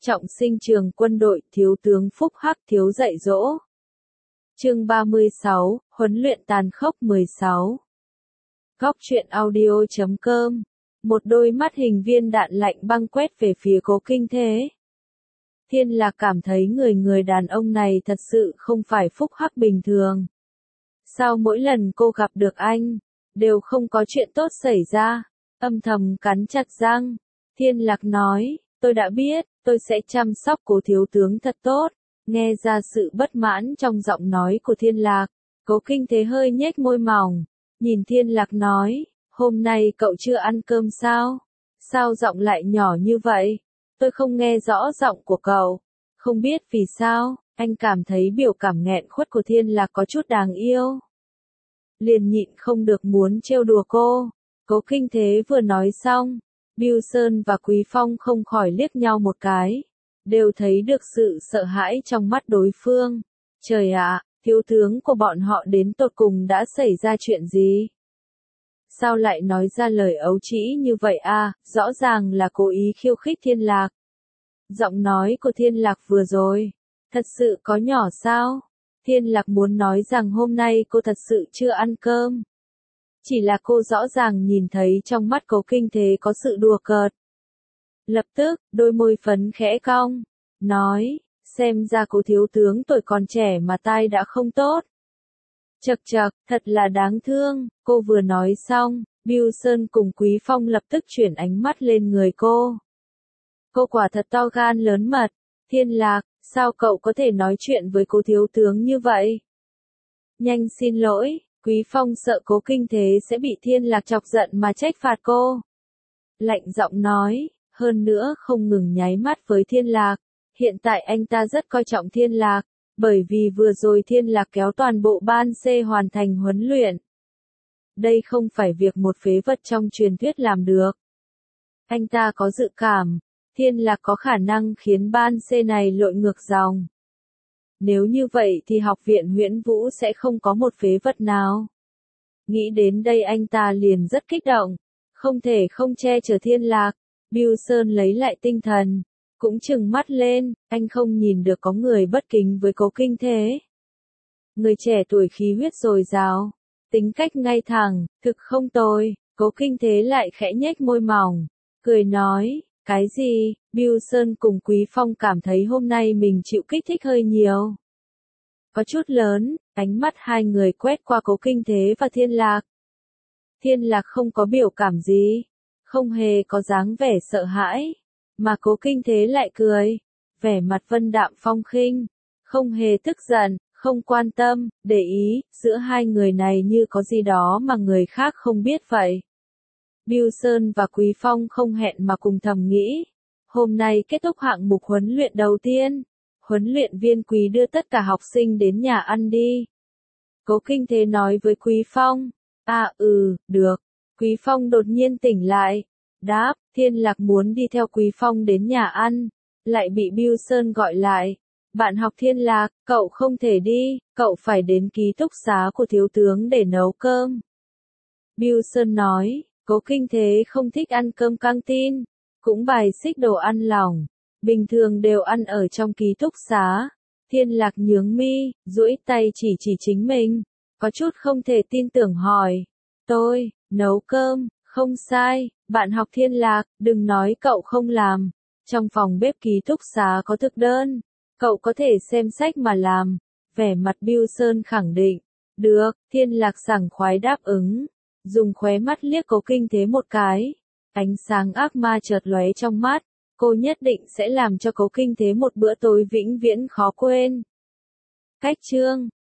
Trọng sinh trường quân đội, thiếu tướng Phúc Hắc thiếu dạy dỗ. Chương 36, huấn luyện tàn khốc 16. Góc truyện audio.com. Một đôi mắt hình viên đạn lạnh băng quét về phía Cố Kinh Thế. Thiên Lạc cảm thấy người đàn ông này thật sự không phải Phúc Hắc bình thường. Sao mỗi lần cô gặp được anh, đều không có chuyện tốt xảy ra? Âm thầm cắn chặt răng, Thiên Lạc nói, tôi đã biết, tôi sẽ chăm sóc Cố thiếu tướng thật tốt. Nghe ra sự bất mãn trong giọng nói của Thiên Lạc, Cố Kinh Thế hơi nhếch môi mỏng, nhìn Thiên Lạc nói, hôm nay cậu chưa ăn cơm sao? Sao giọng lại nhỏ như vậy? Tôi không nghe rõ giọng của cậu. Không biết vì sao, anh cảm thấy biểu cảm nghẹn khuất của Thiên Lạc có chút đáng yêu. Liền nhịn không được muốn trêu đùa cô. Cố Kinh Thế vừa nói xong, Bưu Sơn và Quý Phong không khỏi liếc nhau một cái, đều thấy được sự sợ hãi trong mắt đối phương. Trời ạ, thiếu tướng của bọn họ đến tột cùng đã xảy ra chuyện gì? Sao lại nói ra lời ấu trĩ như vậy à, rõ ràng là cố ý khiêu khích Thiên Lạc. Giọng nói của Thiên Lạc vừa rồi, thật sự có nhỏ sao? Thiên Lạc muốn nói rằng hôm nay cô thật sự chưa ăn cơm. Chỉ là cô rõ ràng nhìn thấy trong mắt Cố Kinh Thế có sự đùa cợt. Lập tức, đôi môi phấn khẽ cong, nói, xem ra Cố thiếu tướng tuổi còn trẻ mà tai đã không tốt. Chậc chậc, thật là đáng thương. Cô vừa nói xong, Bưu Sơn cùng Quý Phong lập tức chuyển ánh mắt lên người cô. Cô quả thật to gan lớn mật. Thiên Lạc, sao cậu có thể nói chuyện với Cố thiếu tướng như vậy? Nhanh xin lỗi. Quý Phong sợ Cố Kinh Thế sẽ bị Thiên Lạc chọc giận mà trách phạt cô. Lạnh giọng nói, hơn nữa không ngừng nháy mắt với Thiên Lạc. Hiện tại anh ta rất coi trọng Thiên Lạc, bởi vì vừa rồi Thiên Lạc kéo toàn bộ ban C hoàn thành huấn luyện. Đây không phải việc một phế vật trong truyền thuyết làm được. Anh ta có dự cảm, Thiên Lạc có khả năng khiến ban C này lội ngược dòng. Nếu như vậy thì học viện Huyễn Vũ sẽ không có một phế vật nào. Nghĩ đến đây anh ta liền rất kích động, không thể không che chở Thiên Lạc. Bưu Sơn lấy lại tinh thần, cũng trừng mắt lên, anh không nhìn được có người bất kính với Cố Kinh Thế. Người trẻ tuổi khí huyết dồi dào, tính cách ngay thẳng, thực không tồi. Cố Kinh Thế lại khẽ nhếch môi mỏng, cười nói, cái gì? Bưu Sơn cùng Quý Phong cảm thấy hôm nay mình chịu kích thích hơi nhiều. Có chút lớn, ánh mắt hai người quét qua Cố Kinh Thế và Thiên Lạc. Thiên Lạc không có biểu cảm gì, không hề có dáng vẻ sợ hãi, mà Cố Kinh Thế lại cười, vẻ mặt vân đạm phong khinh, không hề tức giận, không quan tâm, để ý, giữa hai người này như có gì đó mà người khác không biết vậy. Bưu Sơn và Quý Phong không hẹn mà cùng thầm nghĩ, hôm nay kết thúc hạng mục huấn luyện đầu tiên, huấn luyện viên Quý đưa tất cả học sinh đến nhà ăn đi. Cố Kinh Thế nói với Quý Phong, được. Quý Phong đột nhiên tỉnh lại, đáp, Thiên Lạc muốn đi theo Quý Phong đến nhà ăn, lại bị Bưu Sơn gọi lại. Bạn học Thiên Lạc, cậu không thể đi, cậu phải đến ký túc xá của thiếu tướng để nấu cơm. Bưu Sơn nói, Cố Kinh Thế không thích ăn cơm căng tin, cũng bài xích đồ ăn lỏng, bình thường đều ăn ở trong ký túc xá. Thiên Lạc nhướng mi, duỗi tay chỉ chính mình, có chút không thể tin tưởng hỏi, tôi, nấu cơm, không sai, bạn học Thiên Lạc, đừng nói cậu không làm, trong phòng bếp ký túc xá có thực đơn, cậu có thể xem sách mà làm. Vẻ mặt Bưu Sơn khẳng định, được. Thiên Lạc sảng khoái đáp ứng, dùng khóe mắt liếc Cố Kinh Thế một cái, ánh sáng ác ma chợt lóe trong mắt, cô nhất định sẽ làm cho Cố Kinh Thế một bữa tối vĩnh viễn khó quên. Cách chương